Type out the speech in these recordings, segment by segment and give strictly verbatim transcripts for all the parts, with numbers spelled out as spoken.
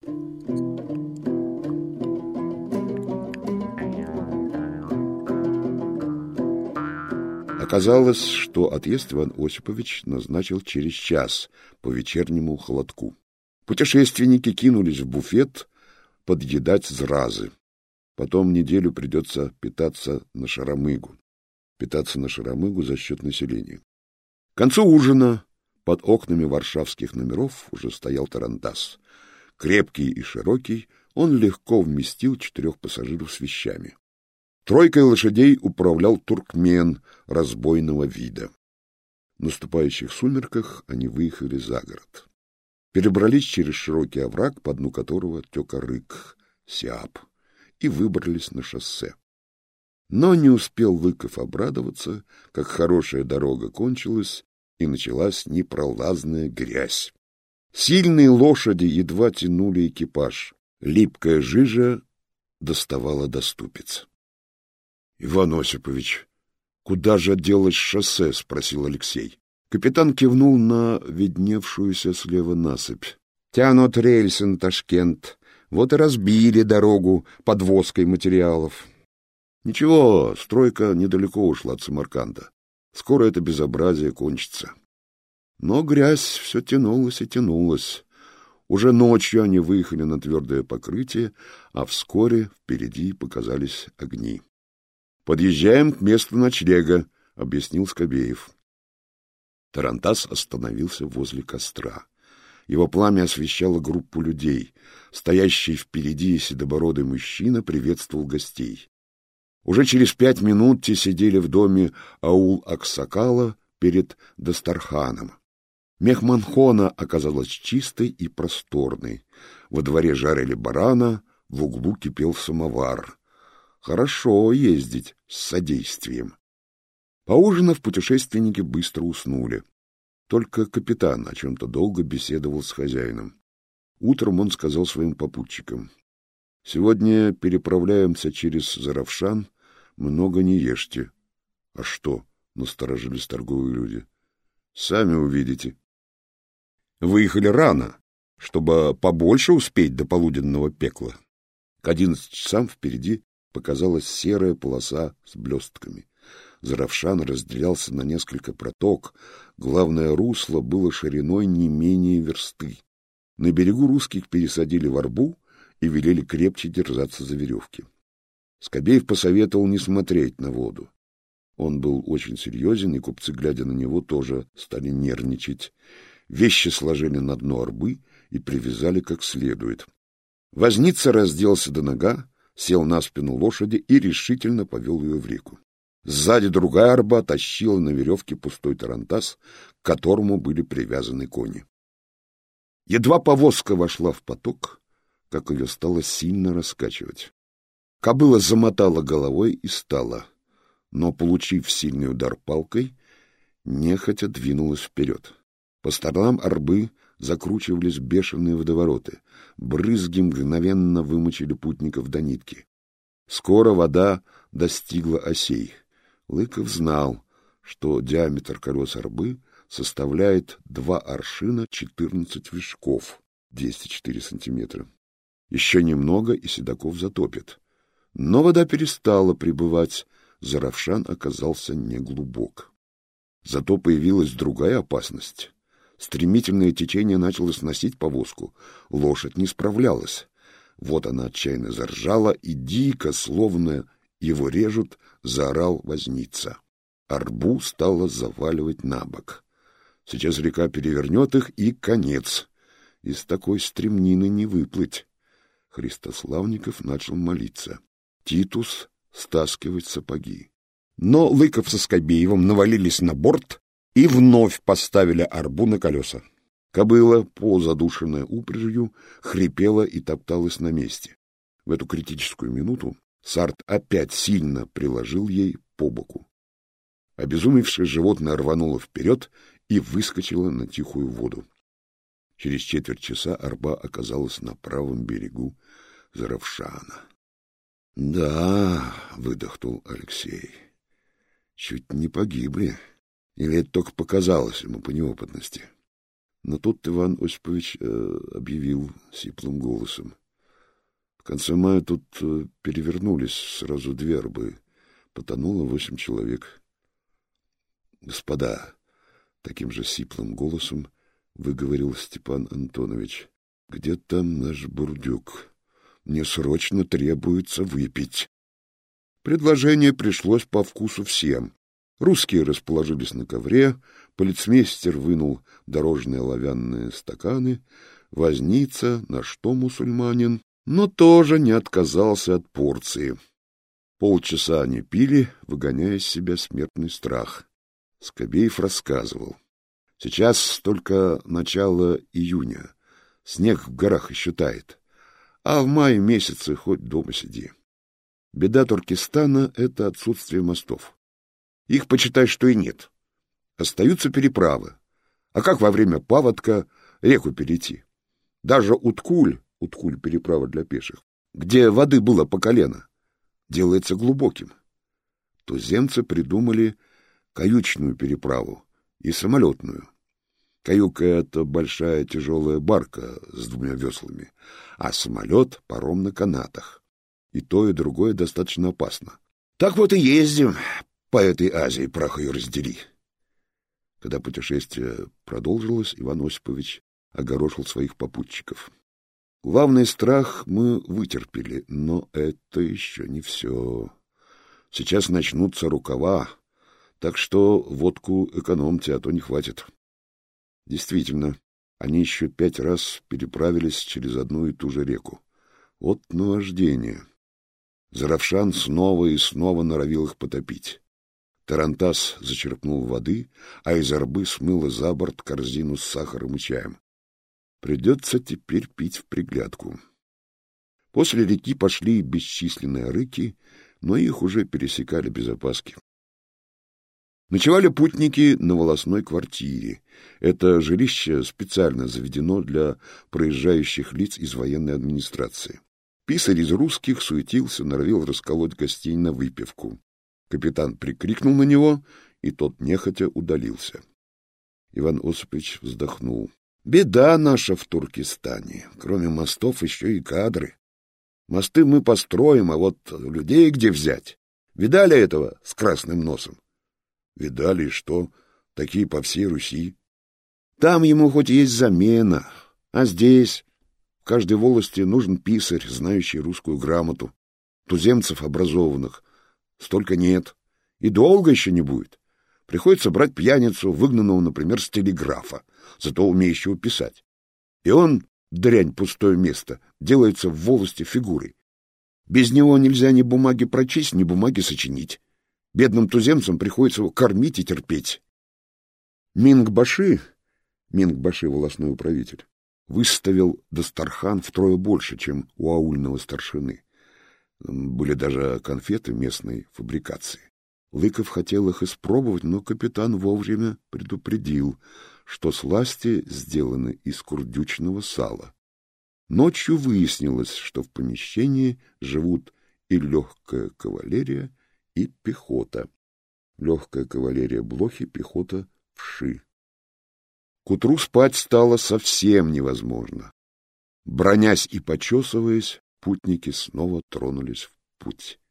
Оказалось, что отъезд Иван Осипович назначил через час по вечернему холодку. Путешественники кинулись в буфет подъедать зразы. Потом неделю придется питаться на шаромыгу. Питаться на шаромыгу за счет населения. К концу ужина под окнами варшавских номеров уже стоял тарантас. Крепкий и широкий, он легко вместил четырех пассажиров с вещами. Тройкой лошадей управлял туркмен разбойного вида. В наступающих сумерках они выехали за город. Перебрались через широкий овраг, по дну которого тек Арык, Сиап, и выбрались на шоссе. Но не успел Лыков обрадоваться, как хорошая дорога кончилась, и началась непролазная грязь. Сильные лошади едва тянули экипаж. Липкая жижа доставала до ступиц. — Иван Осипович, куда же делось шоссе? — спросил Алексей. Капитан кивнул на видневшуюся слева насыпь. — Тянут рельсы на Ташкент. Вот и разбили дорогу подвозкой материалов. Ничего, стройка недалеко ушла от Самарканда. Скоро это безобразие кончится. Но грязь все тянулась и тянулась. Уже ночью они выехали на твердое покрытие, а вскоре впереди показались огни. — Подъезжаем к месту ночлега, — объяснил Скобеев. Тарантас остановился возле костра. Его пламя освещало группу людей. Стоящий впереди седобородый мужчина приветствовал гостей. Уже через пять минут те сидели в доме аул-Аксакала перед Дастарханом. Мехманхона оказалась чистой и просторной. Во дворе жарили барана, в углу кипел самовар. Хорошо ездить с содействием. Поужинав, путешественники быстро уснули. Только капитан о чем-то долго беседовал с хозяином. Утром он сказал своим попутчикам: — Сегодня переправляемся через Заравшан, много не ешьте. — А что? — насторожились торговые люди. — Сами увидите. Выехали рано, чтобы побольше успеть до полуденного пекла. К одиннадцати часам впереди показалась серая полоса с блестками. Заравшан разделялся на несколько проток, главное русло было шириной не менее версты. На берегу русских пересадили в арбу и велели крепче держаться за веревки. Скобеев посоветовал не смотреть на воду. Он был очень серьезен, и купцы, глядя на него, тоже стали нервничать. Вещи сложили на дно арбы и привязали как следует. Возница разделся до нога, сел на спину лошади и решительно повел ее в реку. Сзади другая арба тащила на веревке пустой тарантас, к которому были привязаны кони. Едва повозка вошла в поток, как ее стало сильно раскачивать. Кобыла замотала головой и стала, но, получив сильный удар палкой, нехотя двинулась вперед. По сторонам арбы закручивались бешеные водовороты, брызги мгновенно вымочили путников до нитки. Скоро вода достигла осей. Лыков знал, что диаметр колес арбы составляет два аршина четырнадцать вершков, двести четыре сантиметра. Еще немного, и седаков затопит. Но вода перестала прибывать, Заравшан оказался неглубок. Зато появилась другая опасность. Стремительное течение начало сносить повозку, лошадь не справлялась. Вот она отчаянно заржала, и дико, словно его режут, заорал возница. Арбу стало заваливать на бок. Сейчас река перевернет их, и конец. Из такой стремнины не выплыть. Христославников начал молиться. Титус стаскивать сапоги. Но Лыков со Скобеевым навалились на борт и вновь поставили арбу на колеса. Кобыла, полузадушенная упряжью, хрипела и топталась на месте. В эту критическую минуту Сарт опять сильно приложил ей по боку. Обезумевшее животное рвануло вперед и выскочило на тихую воду. Через четверть часа арба оказалась на правом берегу Заравшана. — Да, — выдохнул Алексей, — чуть не погибли. Или это только показалось ему по неопытности? Но тут Иван Осипович э, объявил сиплым голосом: в конце мая тут э, перевернулись сразу две арбы. Потонуло восемь человек. Господа, таким же сиплым голосом выговорил Степан Антонович: где там наш бурдюк? Мне срочно требуется выпить. Предложение пришлось по вкусу всем. Русские расположились на ковре, полицмейстер вынул дорожные оловянные стаканы, возница, на что мусульманин, но тоже не отказался от порции. Полчаса они пили, выгоняя из себя смертный страх. Скобеев рассказывал: сейчас только начало июня, снег в горах еще тает, а в мае месяце хоть дома сиди. Беда Туркестана — это отсутствие мостов. Их, почитай, что и нет. Остаются переправы. А как во время паводка реку перейти? Даже Уткуль, Уткуль — переправа для пеших, где воды было по колено, делается глубоким. Туземцы придумали каютичную переправу и самолетную. Каюка — это большая тяжелая барка с двумя веслами, а самолет — паром на канатах. И то, и другое достаточно опасно. Так вот и ездим по этой Азии, прах ее раздели. Когда путешествие продолжилось, Иван Осипович огорошил своих попутчиков: главный страх мы вытерпели, но это еще не все. Сейчас начнутся рукава, так что водку экономьте, а то не хватит. Действительно, они еще пять раз переправились через одну и ту же реку. Вот наваждение. Заравшан снова и снова норовил их потопить. Тарантас зачерпнул воды, а из арбы смыло за борт корзину с сахаром и чаем. Придется теперь пить в приглядку. После реки пошли бесчисленные рыки, но их уже пересекали без опаски. Ночевали путники на волосной квартире. Это жилище специально заведено для проезжающих лиц из военной администрации. Писарь из русских суетился, норовил расколоть гостей на выпивку. Капитан прикрикнул на него, и тот нехотя удалился. Иван Осипович вздохнул. Беда наша в Туркестане. Кроме мостов еще и кадры. Мосты мы построим, а вот людей где взять? Видали этого с красным носом? Видали, и что? Такие по всей Руси. Там ему хоть есть замена, а здесь в каждой волости нужен писарь, знающий русскую грамоту. Туземцев образованных столько нет, и долго еще не будет. Приходится брать пьяницу, выгнанного, например, с телеграфа, зато умеющего писать. И он, дрянь, пустое место, делается в волости фигурой. Без него нельзя ни бумаги прочесть, ни бумаги сочинить. Бедным туземцам приходится его кормить и терпеть. Минг-баши, Минг-баши, волостной управитель, выставил Дастархан втрое больше, чем у аульного старшины. Были даже конфеты местной фабрикации. Лыков хотел их испробовать, но капитан вовремя предупредил, что сласти сделаны из курдючного сала. Ночью выяснилось, что в помещении живут и легкая кавалерия, и пехота. Легкая кавалерия блохи, пехота вши. К утру спать стало совсем невозможно. Бронясь и почесываясь, путники снова тронулись в путь.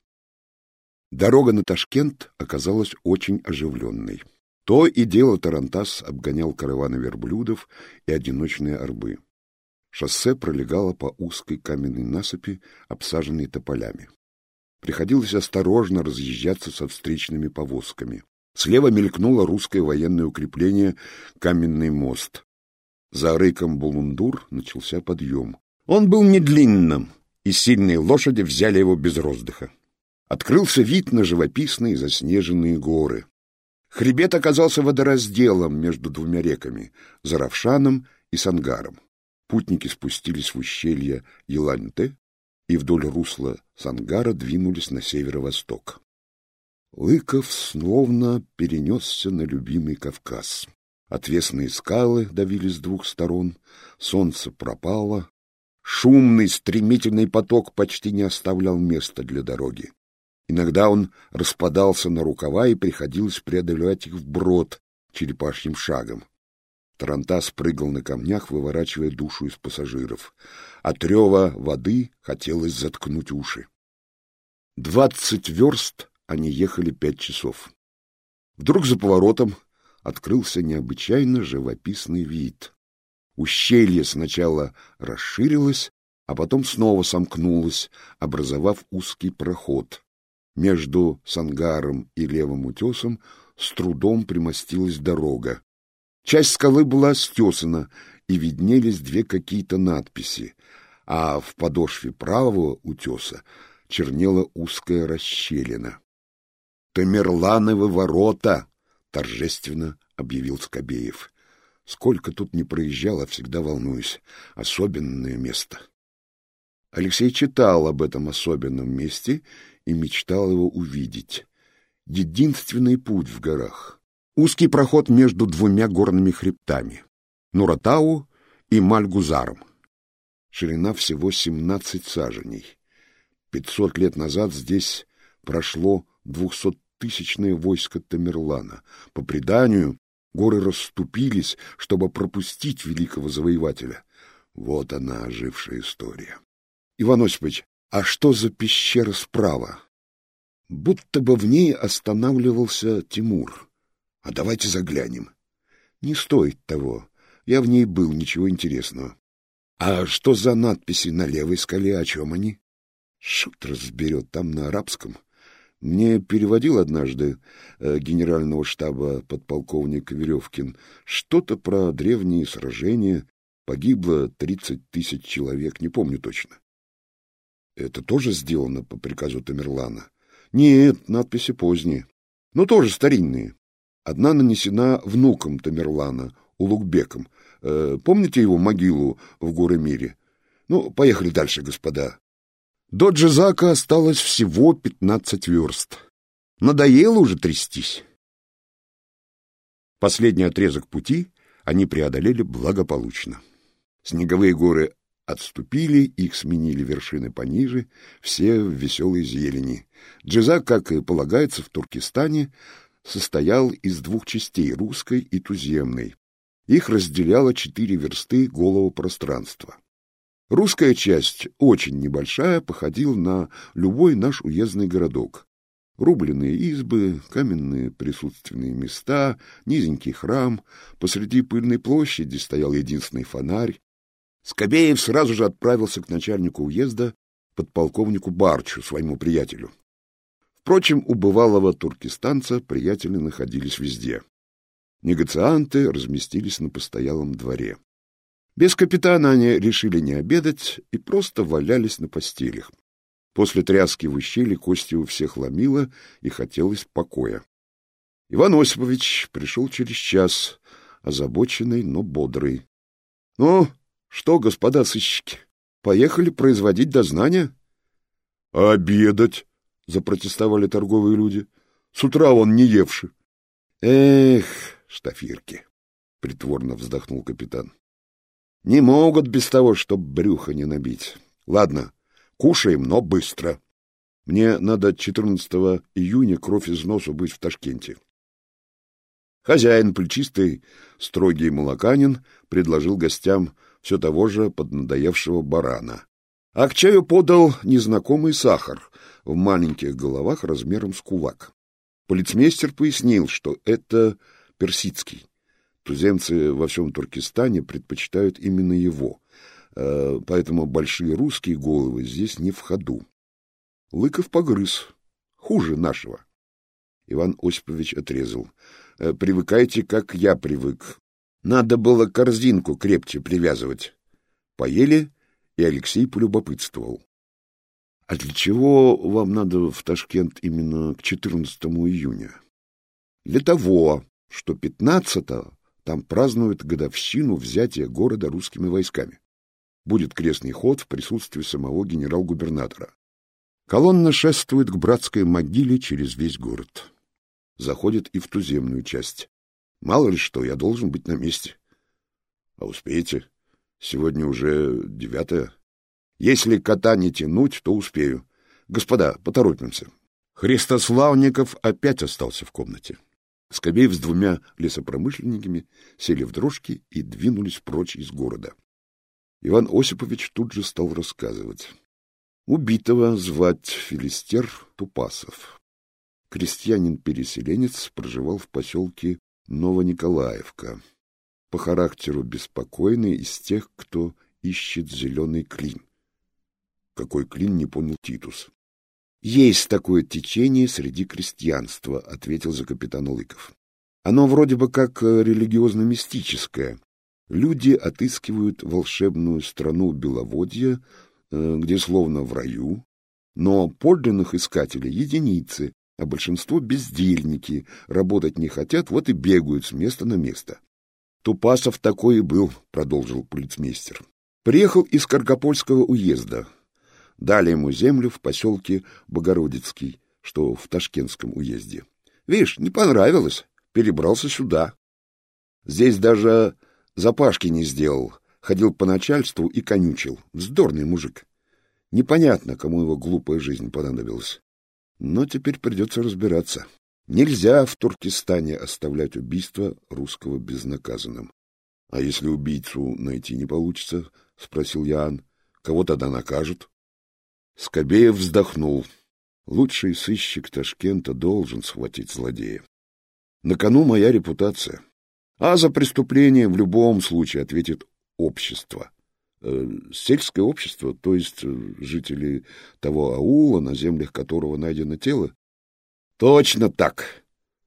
Дорога на Ташкент оказалась очень оживленной. То и дело тарантас обгонял караваны верблюдов и одиночные арбы. Шоссе пролегало по узкой каменной насыпи, обсаженной тополями. Приходилось осторожно разъезжаться со встречными повозками. Слева мелькнуло русское военное укрепление «Каменный мост». За рыком Булундур начался подъем. Он был недлинным, и сильные лошади взяли его без роздыха. Открылся вид на живописные заснеженные горы. Хребет оказался водоразделом между двумя реками — Заравшаном и Сангаром. Путники спустились в ущелье Елань-Тэ и вдоль русла Сангара двинулись на северо-восток. Лыков словно перенесся на любимый Кавказ. Отвесные скалы давили с двух сторон, солнце пропало, шумный стремительный поток почти не оставлял места для дороги. Иногда он распадался на рукава, и приходилось преодолевать их вброд черепашьим шагом. Тарантас прыгал на камнях, выворачивая душу из пассажиров. От рева воды хотелось заткнуть уши. Двадцать верст они ехали пять часов. Вдруг за поворотом открылся необычайно живописный вид. Ущелье сначала расширилось, а потом снова сомкнулось, образовав узкий проход. Между Сангаром и левым утесом с трудом примостилась дорога. Часть скалы была стесана, и виднелись две какие-то надписи, а в подошве правого утеса чернела узкая расщелина. «Тамерлановы ворота!» — торжественно объявил Скобеев. «Сколько тут не проезжал, а всегда волнуюсь. Особенное место». Алексей читал об этом особенном месте и мечтал его увидеть. Единственный путь в горах. Узкий проход между двумя горными хребтами — Нуратау и Мальгузаром. Ширина всего семнадцать саженей. Пятьсот лет назад здесь прошло двухсоттысячное войско Тамерлана. По преданию, горы расступились, чтобы пропустить великого завоевателя. Вот она, ожившая история. Иван Осипович, а что за пещера справа? Будто бы в ней останавливался Тимур. А давайте заглянем. Не стоит того. Я в ней был, ничего интересного. А что за надписи на левой скале, о чем они? Шут разберет, там на арабском. Мне переводил однажды э, генерального штаба подполковник Веревкин что-то про древние сражения. Погибло тридцать тысяч человек, не помню точно. Это тоже сделано по приказу Тамерлана? Нет, надписи поздние, но тоже старинные. Одна нанесена внуком Тамерлана, Улугбеком. Э, помните его могилу в Горе-Мире? Ну, поехали дальше, господа. До Джизака осталось всего пятнадцать верст. Надоело уже трястись. Последний отрезок пути они преодолели благополучно. Снеговые горы отступили, их сменили вершины пониже, все в веселой зелени. Джизак, как и полагается в Туркестане, состоял из двух частей — русской и туземной. Их разделяло четыре версты голого пространства. Русская часть, очень небольшая, походила на любой наш уездный городок. Рубленые избы, каменные присутственные места, низенький храм. Посреди пыльной площади стоял единственный фонарь. Скобеев сразу же отправился к начальнику уезда, подполковнику Барчу, своему приятелю. Впрочем, у бывалого туркестанца приятели находились везде. Негацианты разместились на постоялом дворе. Без капитана они решили не обедать и просто валялись на постелях. После тряски в ущелье кости у всех ломило и хотелось покоя. Иван Осипович пришел через час, озабоченный, но бодрый. — Ну, что, господа сыщики, поехали производить дознание? — Обедать! — запротестовали торговые люди. — С утра он не евши. — Эх, штафирки! — притворно вздохнул капитан. — Не могут без того, чтоб брюхо не набить. Ладно, кушаем, но быстро. Мне надо четырнадцатого июня кровь из носу быть в Ташкенте. Хозяин, плечистый, строгий молоканин, предложил гостям все того же поднадоевшего барана. А к чаю подал незнакомый сахар в маленьких головах размером с кулак. Полицмейстер пояснил, что это персидский. Туземцы во всем Туркестане предпочитают именно его, поэтому большие русские головы здесь не в ходу. Лыков погрыз. Хуже нашего. Иван Осипович отрезал. Привыкайте, как я привык. Надо было корзинку крепче привязывать. Поели, и Алексей полюбопытствовал. — А для чего вам надо в Ташкент именно к четырнадцатому июня? — Для того, что пятнадцатого там празднуют годовщину взятия города русскими войсками. Будет крестный ход в присутствии самого генерал-губернатора. Колонна шествует к братской могиле через весь город. Заходит и в туземную часть. Мало ли что, я должен быть на месте. А успеете? Сегодня уже девятое. Если кота не тянуть, то успею. Господа, поторопимся. Христославников опять остался в комнате. Скобеев с двумя лесопромышленниками сели в дрожки и двинулись прочь из города. Иван Осипович тут же стал рассказывать. Убитого звать Филистер Тупасов. Крестьянин-переселенец проживал в поселке Новониколаевка. По характеру беспокойный, из тех, кто ищет зеленый клин. Какой клин, не понял Титус. Есть такое течение среди крестьянства, ответил за капитана Лыков. Оно вроде бы как религиозно-мистическое. Люди отыскивают волшебную страну Беловодья, где словно в раю, но подлинных искателей единицы, а большинство бездельники, работать не хотят, вот и бегают с места на место. Тупасов такой и был, продолжил полицмейстер. Приехал из Каргопольского уезда. Дали ему землю в поселке Богородицкий, что в Ташкентском уезде. Видишь, не понравилось, перебрался сюда. Здесь даже запашки не сделал, ходил по начальству и конючил. Вздорный мужик. Непонятно, кому его глупая жизнь понадобилась. Но теперь придется разбираться. Нельзя в Туркестане оставлять убийство русского безнаказанным. — А если убийцу найти не получится? — спросил Ян. — Кого тогда накажут? Скобеев вздохнул. Лучший сыщик Ташкента должен схватить злодея. На кону моя репутация. А за преступление в любом случае ответит общество. Э, сельское общество, то есть жители того аула, на землях которого найдено тело? Точно так.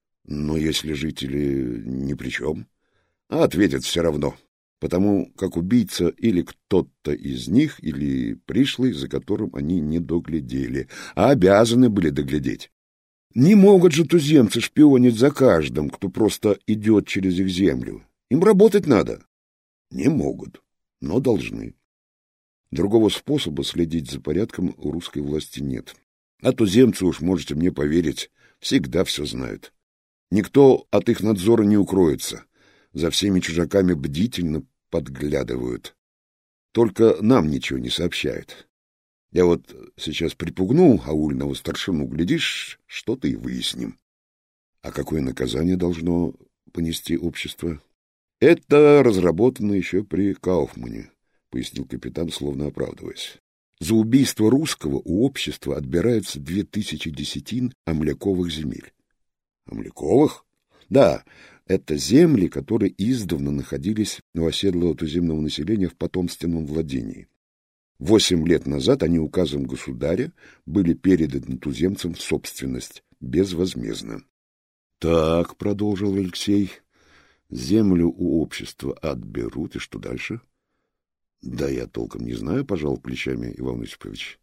Но если жители ни при чем, а ответят все равно, потому как убийца или кто-то из них, или пришлый, за которым они не доглядели, а обязаны были доглядеть. Не могут же туземцы шпионить за каждым, кто просто идет через их землю. Им работать надо. Не могут, но должны. Другого способа следить за порядком у русской власти нет. А туземцы, уж можете мне поверить, всегда все знают. Никто от их надзора не укроется. За всеми чужаками бдительно подглядывают. Только нам ничего не сообщают. Я вот сейчас припугну аульного старшину, глядишь, что-то и выясним. А какое наказание должно понести общество? Это разработано еще при Кауфмане, пояснил капитан, словно оправдываясь. За убийство русского у общества отбирается две тысячи десятин амляковых земель. Амляковых? Да, это земли, которые издавна находились у оседлого туземного населения в потомственном владении. Восемь лет назад они указом государя были переданы туземцам в собственность безвозмездно. — Так, — продолжил Алексей, — землю у общества отберут, и что дальше? — Да я толком не знаю, — пожал плечами Иван Осипович.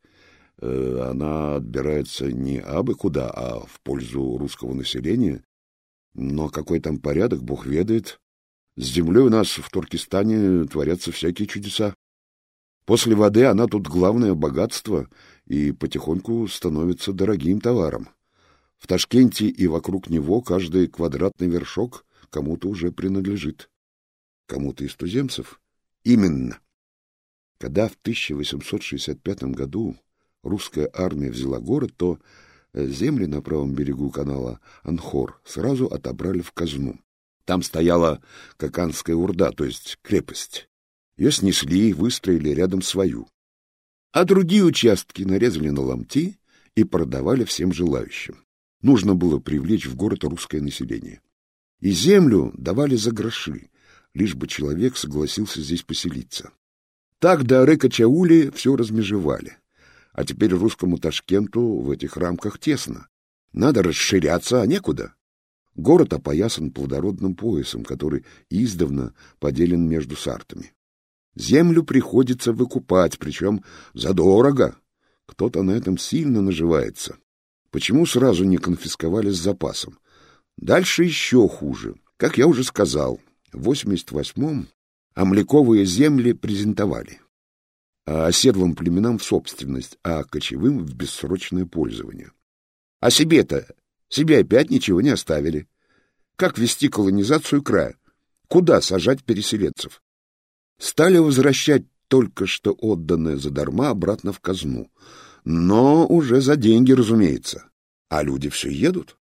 Э, она отбирается не абы куда, а в пользу русского населения. Но какой там порядок, Бог ведает. С землей у нас в Туркестане творятся всякие чудеса. После воды она тут главное богатство и потихоньку становится дорогим товаром. В Ташкенте и вокруг него каждый квадратный вершок кому-то уже принадлежит. Кому-то из туземцев? Именно. Когда в тысяча восемьсот шестьдесят пятом году русская армия взяла город, то земли на правом берегу канала Анхор сразу отобрали в казну. Там стояла Каканская урда, то есть крепость. Ее снесли и выстроили рядом свою. А другие участки нарезали на ломти и продавали всем желающим. Нужно было привлечь в город русское население. И землю давали за гроши, лишь бы человек согласился здесь поселиться. Так до Рыка-Чаули все размежевали. А теперь русскому Ташкенту в этих рамках тесно. Надо расширяться, а некуда. Город опоясан плодородным поясом, который издавна поделен между сартами. Землю приходится выкупать, причем задорого. Кто-то на этом сильно наживается. Почему сразу не конфисковали с запасом? Дальше еще хуже. Как я уже сказал, в восемьдесят восьмом амляковые земли презентовали. А оседлым племенам в собственность, а кочевым в бессрочное пользование. А себе-то, себе опять ничего не оставили. Как вести колонизацию края? Куда сажать переселенцев? Стали возвращать только что отданное задарма обратно в казну. Но уже за деньги, разумеется. А люди все едут.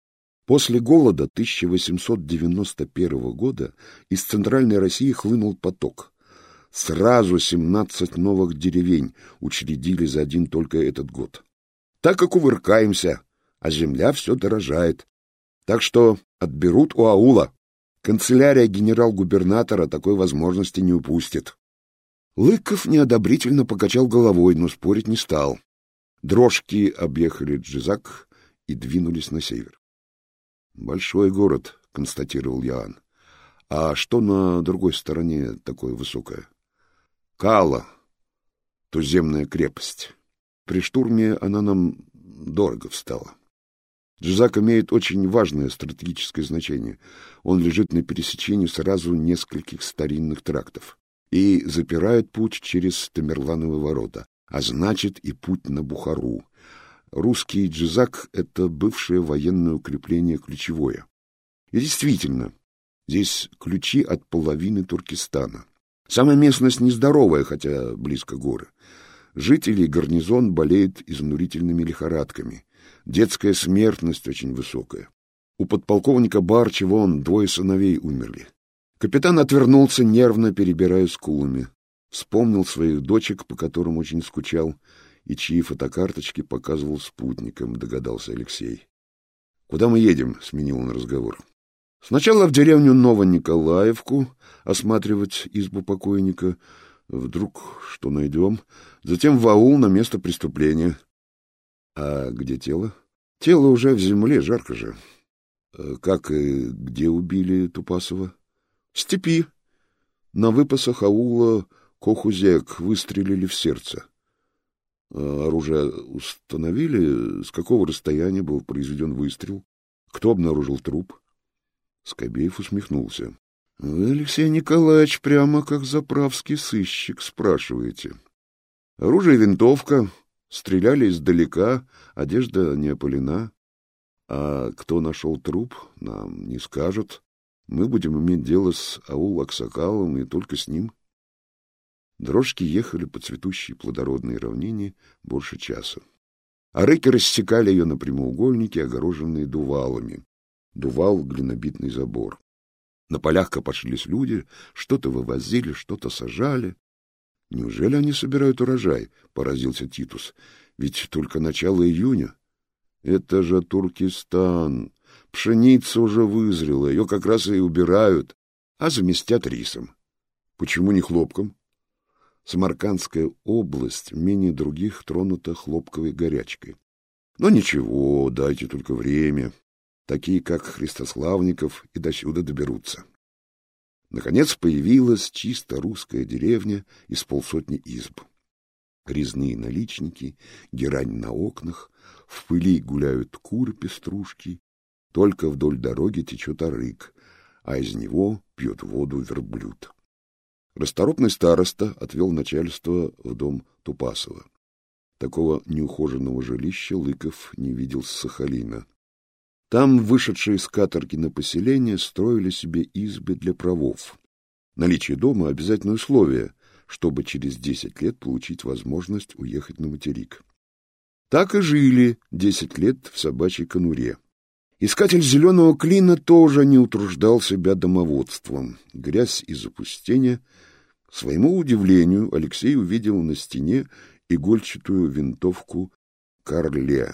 После голода тысяча восемьсот девяносто первого года из Центральной России хлынул поток. Сразу семнадцать новых деревень учредили за один только этот год. Так и кувыркаемся, а земля все дорожает. Так что отберут у аула. Канцелярия генерал-губернатора такой возможности не упустит. Лыков неодобрительно покачал головой, но спорить не стал. Дрожки объехали Джизак и двинулись на север. «Большой город», — констатировал Иоанн. «А что на другой стороне такое высокое?» «Кала, туземная крепость. При штурме она нам дорого встала. Джизак имеет очень важное стратегическое значение. Он лежит на пересечении сразу нескольких старинных трактов и запирает путь через Тамерлановы ворота, а значит и путь на Бухару. Русский Джизак — это бывшее военное укрепление ключевое. И действительно, здесь ключи от половины Туркестана. Сама местность нездоровая, хотя близко горы. Жители и гарнизон болеют изнурительными лихорадками. Детская смертность очень высокая. У подполковника Барчи вон двое сыновей умерли. Капитан отвернулся, нервно перебирая скулами. Вспомнил своих дочек, по которым очень скучал, и чьи фотокарточки показывал спутникам, догадался Алексей. — Куда мы едем? — сменил он разговор. — Сначала в деревню Новониколаевку осматривать избу покойника. Вдруг что найдем. Затем в аул на место преступления. — А где тело? — Тело уже в земле, жарко же. — Как и где убили Тупасова? — В степи. На выпасах аула Кохузек выстрелили в сердце. Оружие установили, с какого расстояния был произведен выстрел, кто обнаружил труп. Скобеев усмехнулся. — Вы, Алексей Николаевич, прямо как заправский сыщик спрашиваете. Оружие — винтовка, стреляли издалека, одежда не опалена. А кто нашел труп, нам не скажут. Мы будем иметь дело с аул Аксакалом и только с ним. Дрожки ехали по цветущей плодородной равнине больше часа. Арыки рассекали ее на прямоугольники, огороженные дувалами. Дувал — глинобитный забор. На полях копошились люди, что-то вывозили, что-то сажали. — Неужели они собирают урожай? — поразился Титус. — Ведь только начало июня. — Это же Туркестан. Пшеница уже вызрела, ее как раз и убирают, а заместят рисом. — Почему не хлопком? Самаркандская область менее других тронута хлопковой горячкой. Но ничего, дайте только время. Такие, как Христославников, и до сюда доберутся. Наконец появилась чисто русская деревня из полсотни изб. Резные наличники, герань на окнах, в пыли гуляют куры-пеструшки, только вдоль дороги течет арык, а из него пьет воду верблюд. Расторопный староста отвел начальство в дом Тупасова. Такого неухоженного жилища Лыков не видел с Сахалина. Там вышедшие с каторги на поселение строили себе избы для правов. Наличие дома — обязательное условие, чтобы через десять лет получить возможность уехать на материк. Так и жили десять лет в собачьей конуре. Искатель зеленого клина тоже не утруждал себя домоводством. Грязь и запустение. К своему удивлению Алексей увидел на стене игольчатую винтовку Карле.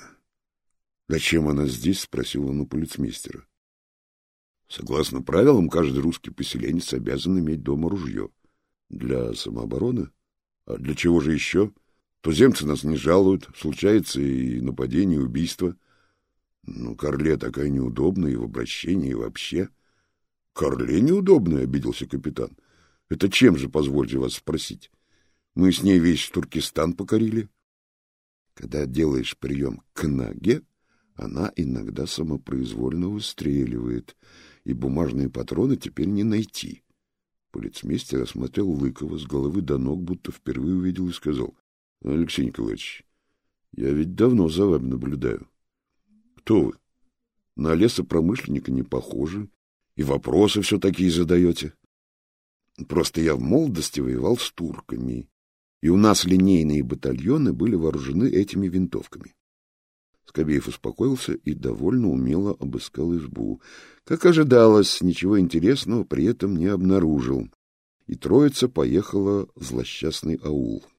«Зачем она здесь?» — спросил он у полицмейстера. «Согласно правилам, каждый русский поселенец обязан иметь дома ружье. Для самообороны? А для чего же еще? Туземцы нас не жалуют, случается и нападение, и убийство. Ну, Карле такая неудобная и в обращении, и вообще». «Карле неудобная?» — обиделся капитан. «Это чем же, позвольте вас спросить? Мы с ней весь Туркестан покорили». Когда делаешь прием к ноге, она иногда самопроизвольно выстреливает, и бумажные патроны теперь не найти. Полицмейстер осмотрел Лыкова с головы до ног, будто впервые увидел, и сказал: — Алексей Николаевич, я ведь давно за вами наблюдаю. Кто вы? На лесопромышленника не похожи, и вопросы все такие задаете. Просто я в молодости воевал с турками, и у нас линейные батальоны были вооружены этими винтовками. Скобеев успокоился и довольно умело обыскал избу. Как ожидалось, ничего интересного при этом не обнаружил, и троица поехала в злосчастный аул.